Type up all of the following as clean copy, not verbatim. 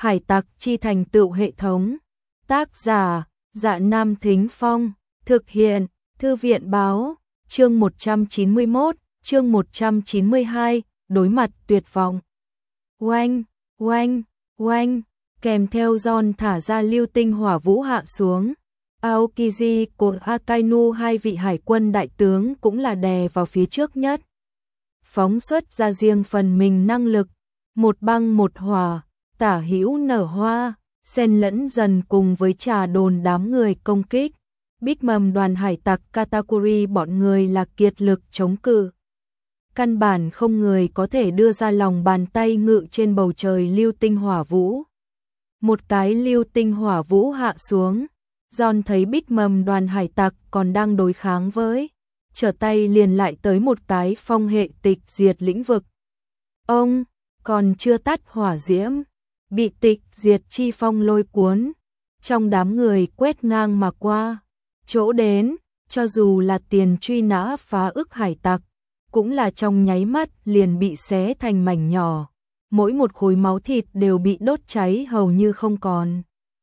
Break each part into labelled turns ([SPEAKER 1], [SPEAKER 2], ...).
[SPEAKER 1] Hải tặc chi thành tựu hệ thống. Tác giả: Dạ Nam Thính Phong. Thực hiện: Thư viện báo. Chương 191, chương 192, đối mặt tuyệt vọng. Oanh, oanh, oanh, kèm theo John thả ra lưu tinh hỏa vũ hạ xuống. Aokiji của Akainu, hai vị hải quân đại tướng cũng là đè vào phía trước nhất. Phóng xuất ra riêng phần mình năng lực, một băng một hỏa, tả hữu nở hoa, xen lẫn dần cùng với trà đồn đám người công kích. Big Mom đoàn hải tặc Katakuri bọn người là kiệt lực chống cự. Căn bản không người có thể đưa ra lòng bàn tay ngự trên bầu trời lưu tinh hỏa vũ. Một cái lưu tinh hỏa vũ hạ xuống, John thấy Big Mom đoàn hải tặc còn đang đối kháng với, trở tay liền lại tới một cái phong hệ tịch diệt lĩnh vực. Ông còn chưa tắt hỏa diễm, bị tịch diệt chi phong lôi cuốn, trong đám người quét ngang mà qua. Chỗ đến, cho dù là tiền truy nã phá ức hải tặc, cũng là trong nháy mắt liền bị xé thành mảnh nhỏ, mỗi một khối máu thịt đều bị đốt cháy hầu như không còn.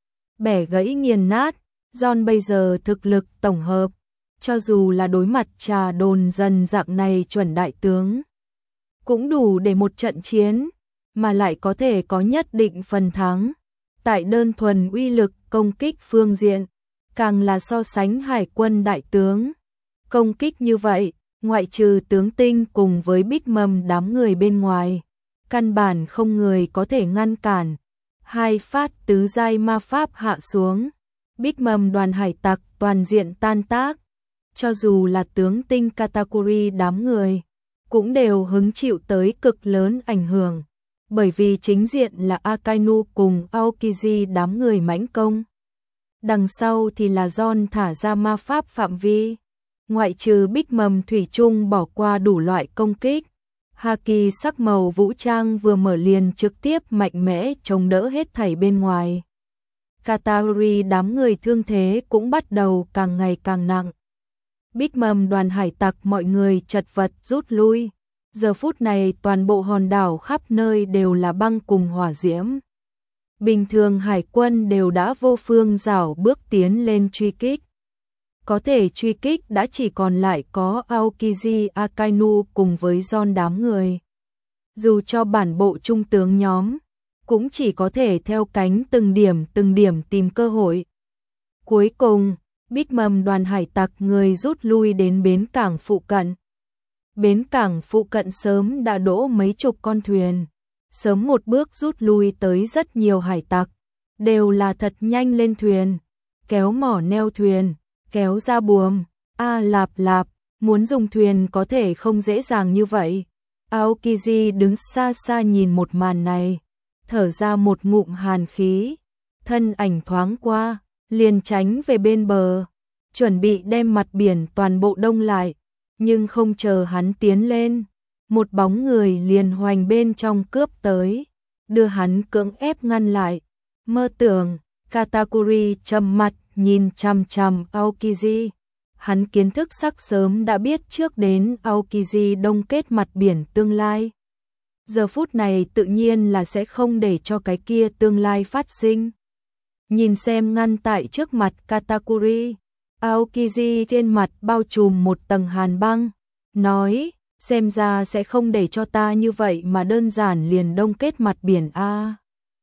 [SPEAKER 1] Bẻ gãy nghiền nát, John bây giờ thực lực tổng hợp, cho dù là đối mặt trà đồn dần dạng này chuẩn đại tướng, cũng đủ để một trận chiến, mà lại có thể có nhất định phần thắng. Tại đơn thuần uy lực công kích phương diện, càng là so sánh hải quân đại tướng. Công kích như vậy, ngoại trừ tướng Tinh cùng với Big Mom đám người bên ngoài, căn bản không người có thể ngăn cản. Hai phát tứ giai ma pháp hạ xuống, Big Mom đoàn hải tặc toàn diện tan tác. Cho dù là tướng Tinh Katakuri đám người, cũng đều hứng chịu tới cực lớn ảnh hưởng, bởi vì chính diện là Akainu cùng Aokiji đám người mãnh công. Đằng sau thì là John thả ra ma pháp phạm vi, ngoại trừ Big Mom thủy chung bỏ qua đủ loại công kích. Haki sắc màu vũ trang vừa mở liền trực tiếp mạnh mẽ chống đỡ hết thảy bên ngoài. Katakuri đám người thương thế cũng bắt đầu càng ngày càng nặng. Big Mom đoàn hải tặc mọi người chật vật rút lui. Giờ phút này toàn bộ hòn đảo khắp nơi đều là băng cùng hỏa diễm. Bình thường hải quân đều đã vô phương rảo bước tiến lên truy kích. Có thể truy kích đã chỉ còn lại có Aokiji Akainu cùng với John đám người. Dù cho bản bộ trung tướng nhóm, cũng chỉ có thể theo cánh từng điểm tìm cơ hội. Cuối cùng, Big Mom đoàn hải tặc người rút lui đến bến cảng phụ cận. Bến cảng phụ cận sớm đã đỗ mấy chục con thuyền. Sớm một bước rút lui tới rất nhiều hải tặc, đều là thật nhanh lên thuyền, kéo mỏ neo thuyền, kéo ra buồm. Lạp lạp, muốn dùng thuyền có thể không dễ dàng như vậy. Aokiji đứng xa xa nhìn một màn này, thở ra một ngụm hàn khí, thân ảnh thoáng qua, liền tránh về bên bờ, chuẩn bị đem mặt biển toàn bộ đông lại, nhưng không chờ hắn tiến lên, một bóng người liền hoành bên trong cướp tới, đưa hắn cưỡng ép ngăn lại. Mơ tưởng, Katakuri trầm mặt nhìn chằm chằm Aokiji. Hắn kiến thức sắc sớm đã biết trước đến Aokiji đông kết mặt biển tương lai. Giờ phút này tự nhiên là sẽ không để cho cái kia tương lai phát sinh. Nhìn xem ngăn tại trước mặt Katakuri, Aokiji trên mặt bao trùm một tầng hàn băng, nói, xem ra sẽ không để cho ta như vậy mà đơn giản liền đông kết mặt biển a.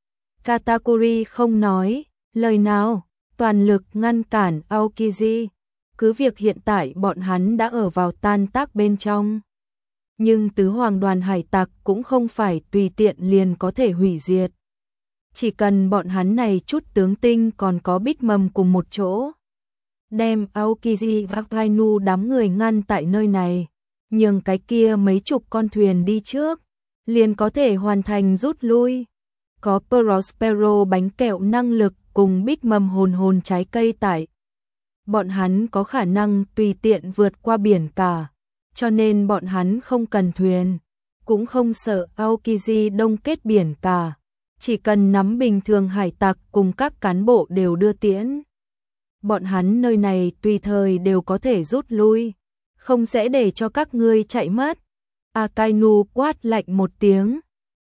[SPEAKER 1] Katakuri không nói lời nào, toàn lực ngăn cản Aokiji. Cứ việc hiện tại bọn hắn đã ở vào tan tác bên trong, nhưng tứ hoàng đoàn hải tặc cũng không phải tùy tiện liền có thể hủy diệt. Chỉ cần bọn hắn này chút tướng Tinh còn có Big Mom cùng một chỗ, đem Aokiji và Akainu đám người ngăn tại nơi này, nhường cái kia mấy chục con thuyền đi trước, liền có thể hoàn thành rút lui. Có Prospero bánh kẹo năng lực cùng Big Mom hồn trái cây tại, bọn hắn có khả năng tùy tiện vượt qua biển cả, cho nên bọn hắn không cần thuyền, cũng không sợ Aokiji đông kết biển cả, chỉ cần nắm bình thường hải tặc cùng các cán bộ đều đưa tiễn. Bọn hắn nơi này tùy thời đều có thể rút lui, không sẽ để cho các ngươi chạy mất. Akainu quát lạnh một tiếng,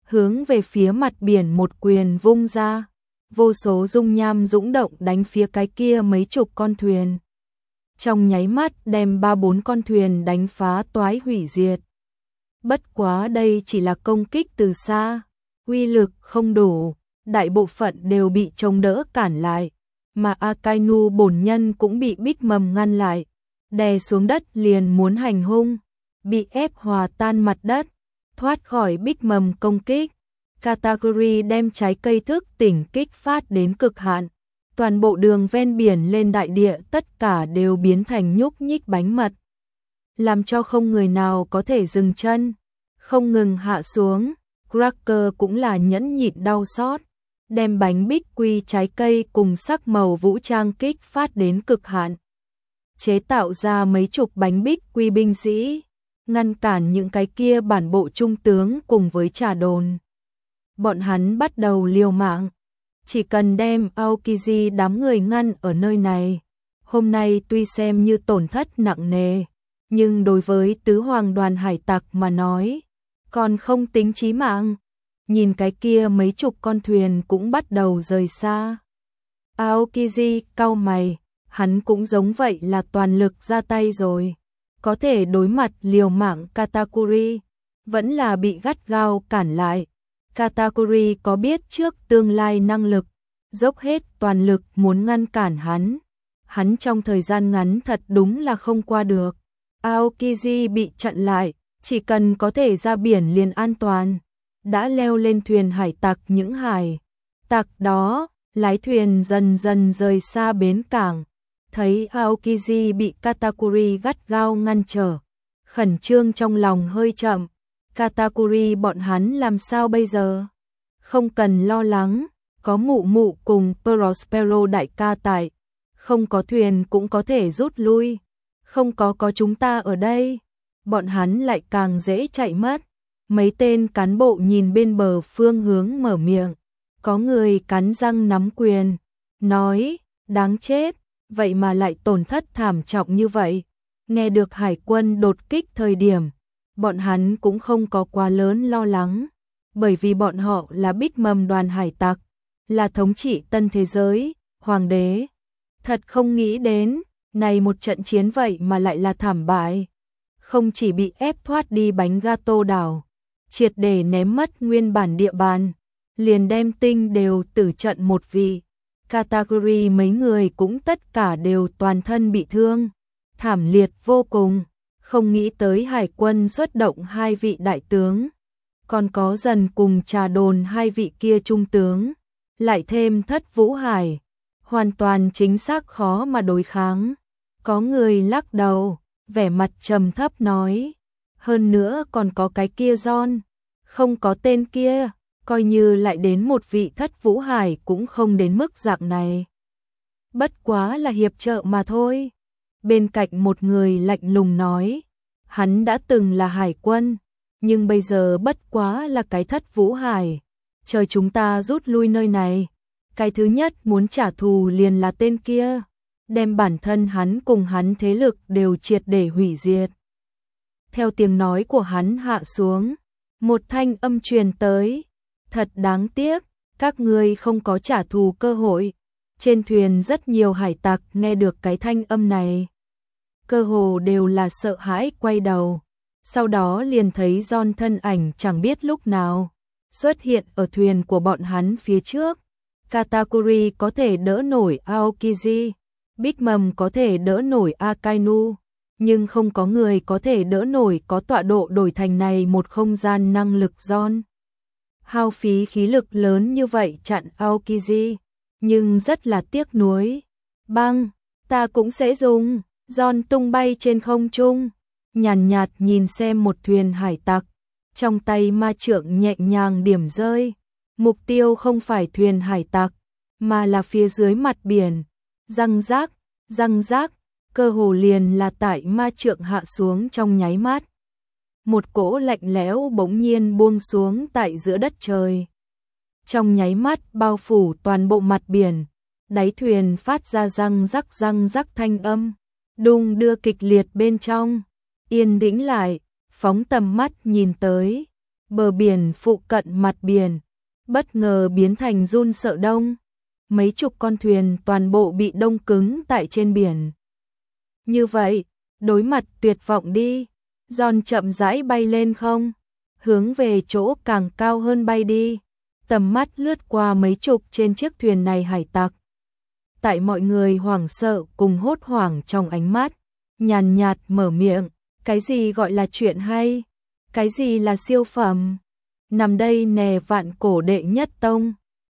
[SPEAKER 1] hướng về phía mặt biển một quyền vung ra. Vô số dung nham dũng động đánh phía cái kia mấy chục con thuyền. Trong nháy mắt đem 3-4 con thuyền đánh phá toái hủy diệt. Bất quá đây chỉ là công kích từ xa, uy lực không đủ, đại bộ phận đều bị chống đỡ cản lại, mà Akainu bổn nhân cũng bị Big Mom ngăn lại, đè xuống đất liền muốn hành hung, bị ép hòa tan mặt đất, thoát khỏi Big Mom công kích. Katakuri đem trái cây thức tỉnh kích phát đến cực hạn, toàn bộ đường ven biển lên đại địa tất cả đều biến thành nhúc nhích bánh mật, làm cho không người nào có thể dừng chân, không ngừng hạ xuống. Cracker cũng là nhẫn nhịn đau xót, đem bánh bích quy trái cây cùng sắc màu vũ trang kích phát đến cực hạn, chế tạo ra mấy chục bánh bích quy binh sĩ, ngăn cản những cái kia bản bộ trung tướng cùng với Trà Đồn. Bọn hắn bắt đầu liều mạng, chỉ cần đem Aokiji đám người ngăn ở nơi này. Hôm nay tuy xem như tổn thất nặng nề, nhưng đối với tứ hoàng đoàn hải tặc mà nói, còn không tính chí mạng. Nhìn cái kia mấy chục con thuyền cũng bắt đầu rời xa. Aokiji cau mày, hắn cũng giống vậy là toàn lực ra tay rồi. Có thể đối mặt liều mạng Katakuri, vẫn là bị gắt gao cản lại. Katakuri có biết trước tương lai năng lực, dốc hết toàn lực muốn ngăn cản hắn. Hắn trong thời gian ngắn thật đúng là không qua được. Aokiji bị chặn lại, chỉ cần có thể ra biển liền an toàn. Đã leo lên thuyền hải tặc những hải tặc đó, lái thuyền dần dần rời xa bến cảng. Thấy Aokiji bị Katakuri gắt gao ngăn trở, khẩn trương trong lòng hơi chậm. Katakuri bọn hắn làm sao bây giờ? Không cần lo lắng, có mụ mụ cùng Prospero đại ca tại, không có thuyền cũng có thể rút lui, không có chúng ta ở đây, bọn hắn lại càng dễ chạy mất. Mấy tên cán bộ nhìn bên bờ phương hướng mở miệng, có người cắn răng nắm quyền, nói, đáng chết, vậy mà lại tổn thất thảm trọng như vậy. Nghe được hải quân đột kích thời điểm, bọn hắn cũng không có quá lớn lo lắng, bởi vì bọn họ là Big Mom đoàn hải tặc, là thống trị tân thế giới, hoàng đế. Thật không nghĩ đến, này một trận chiến vậy mà lại là thảm bại. Không chỉ bị ép thoát đi bánh gato đảo, triệt để ném mất nguyên bản địa bàn, liền đem tinh đều tử trận một vị. Katakuri mấy người cũng tất cả đều toàn thân bị thương, thảm liệt vô cùng. Không nghĩ tới hải quân xuất động 2 vị đại tướng, còn có Dần cùng Trà Đồn 2 vị kia trung tướng, lại thêm Thất Vũ Hải, hoàn toàn chính xác khó mà đối kháng. Có người lắc đầu, vẻ mặt trầm thấp nói, hơn nữa còn có cái kia John, không có tên kia, coi như lại đến một vị Thất Vũ Hải cũng không đến mức dạng này. Bất quá là hiệp trợ mà thôi. Bên cạnh một người lạnh lùng nói, hắn đã từng là hải quân, nhưng bây giờ bất quá là cái Thất Vũ Hải. Chờ chúng ta rút lui nơi này, cái thứ nhất muốn trả thù liền là tên kia, đem bản thân hắn cùng hắn thế lực đều triệt để hủy diệt. Theo tiếng nói của hắn hạ xuống, một thanh âm truyền tới, thật đáng tiếc, các ngươi không có trả thù cơ hội. Trên thuyền rất nhiều hải tặc nghe được cái thanh âm này, cơ hồ đều là sợ hãi quay đầu, sau đó liền thấy John thân ảnh chẳng biết lúc nào xuất hiện ở thuyền của bọn hắn phía trước. Katakuri có thể đỡ nổi Aokiji, Big Mom có thể đỡ nổi Akainu, nhưng không có người có thể đỡ nổi có tọa độ đổi thành này một không gian năng lực John. Hao phí khí lực lớn như vậy chặn Aokiji, nhưng rất là tiếc nuối. Băng, ta cũng sẽ dùng. John tung bay trên không trung, nhàn nhạt nhìn xem một thuyền hải tặc, trong tay ma trượng nhẹ nhàng điểm rơi. Mục tiêu không phải thuyền hải tặc, mà là phía dưới mặt biển. Răng rác, cơ hồ liền là tại ma trượng hạ xuống trong nháy mắt. Một cỗ lạnh lẽo bỗng nhiên buông xuống tại giữa đất trời. Trong nháy mắt bao phủ toàn bộ mặt biển, đáy thuyền phát ra răng rắc thanh âm, đung đưa kịch liệt bên trong. Yên tĩnh lại, phóng tầm mắt nhìn tới, bờ biển phụ cận mặt biển, bất ngờ biến thành run sợ đông. Mấy chục con thuyền toàn bộ bị đông cứng tại trên biển. Như vậy, đối mặt tuyệt vọng đi, John chậm rãi bay lên không, hướng về chỗ càng cao hơn bay đi, tầm mắt lướt qua mấy chục trên chiếc thuyền này hải tặc. Tại mọi người hoảng sợ cùng hốt hoảng trong ánh mắt, nhàn nhạt mở miệng, cái gì gọi là chuyện hay, cái gì là siêu phẩm, nằm đây nè vạn cổ đệ nhất tông.